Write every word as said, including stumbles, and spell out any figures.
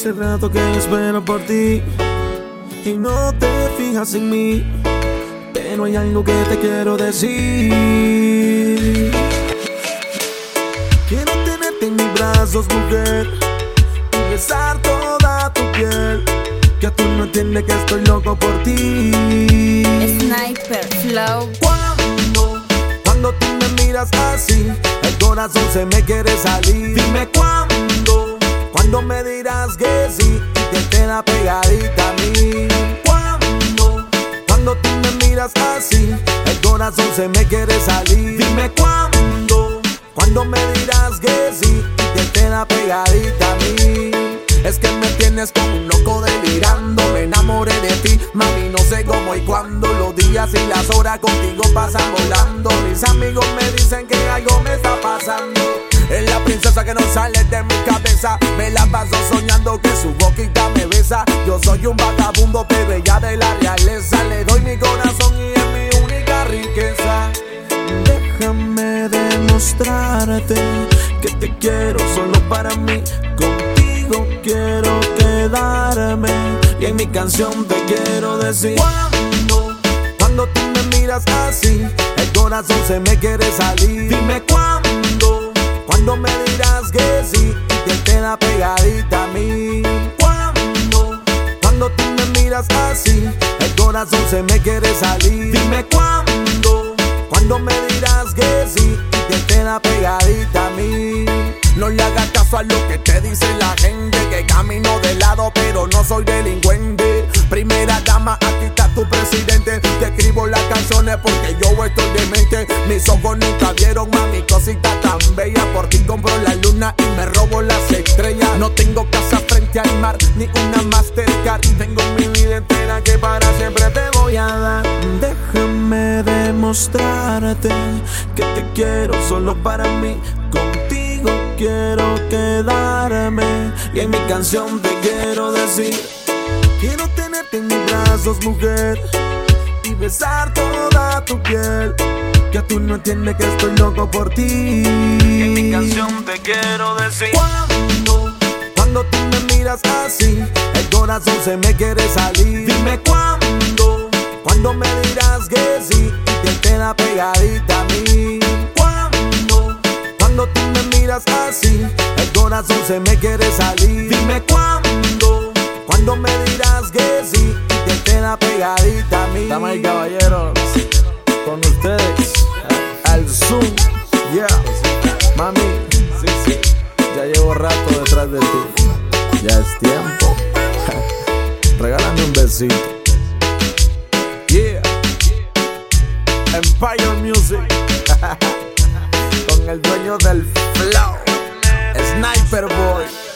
Hace rato que espero por ti y no te fijas en mí, pero hay algo que te quiero decir. Quiero tenerte en mis brazos, mujer, y besar toda tu piel, que tú no entiendes que estoy loco por ti. Sniper Flow. Cuando, cuando tú me miras así, el corazón se me quiere salir. Dime cuándo, cuando me dirás que sí y que te da pegadita a mí. Cuando, cuando tú me miras así, el corazón se me quiere salir. Dime cuándo, cuando me dirás que sí y que te da pegadita a mí. Es que me tienes como un loco delirando, me enamoré de ti, mami, no sé cómo y cuándo. Los días y las horas contigo pasan volando. Mis amigos me dicen que algo me está pasando. Es la princesa que no sale de mi cabeza. Me la paso soñando que su boquita me besa. Yo soy un vagabundo, pero ella de la realeza. Le doy mi corazón y es mi única riqueza. Déjame demostrarte que te quiero solo para mí. Contigo quiero quedarme y en mi canción te quiero decir. Cuando, cuando tú me miras así, el corazón se me quiere salir. Dime cuándo, cuando me dirás que sí y que te da pegadita a mí. Cuando, cuando tú me miras así, el corazón se me quiere salir. Dime cuándo, cuando me dirás que sí y que te da pegadita a mí. No le hagas caso a lo que te dice la gente, que camino de lado pero no soy delincuente. Primera dama, aquí está tu presidente. Te escribo las canciones porque yo estoy demente. Mis ojos nunca vieron, mami, cosita tan bella. Por ti compro la luna y me robo las estrellas. No tengo casa frente al mar, ni una Mastercard. Tengo mi vida entera que para siempre te voy a dar. Déjame demostrarte que te quiero solo para mí. Contigo quiero quedarme y en mi canción te quiero decir. Quiero tenerte en mis brazos, mujer, y besar toda tu piel, que tú no entiendes que estoy loco por ti. Y en mi canción te quiero decir. Cuando, cuando tú me miras así, el corazón se me quiere salir. Dime cuándo, cuando me dirás que sí y que te da pegadita a mí. Cuando, cuando tú me miras así, el corazón se me quiere salir. Dime cuándo, cuando me dirás que sí y que te da pegadita a mí. Damas y caballeros, con ustedes, al Zoom, yeah. Mami, sí, sí, ya llevo rato detrás de ti. Ya es tiempo. Regálame un besito. Yeah. Empire Music. Con el dueño del flow, Sniper Boy.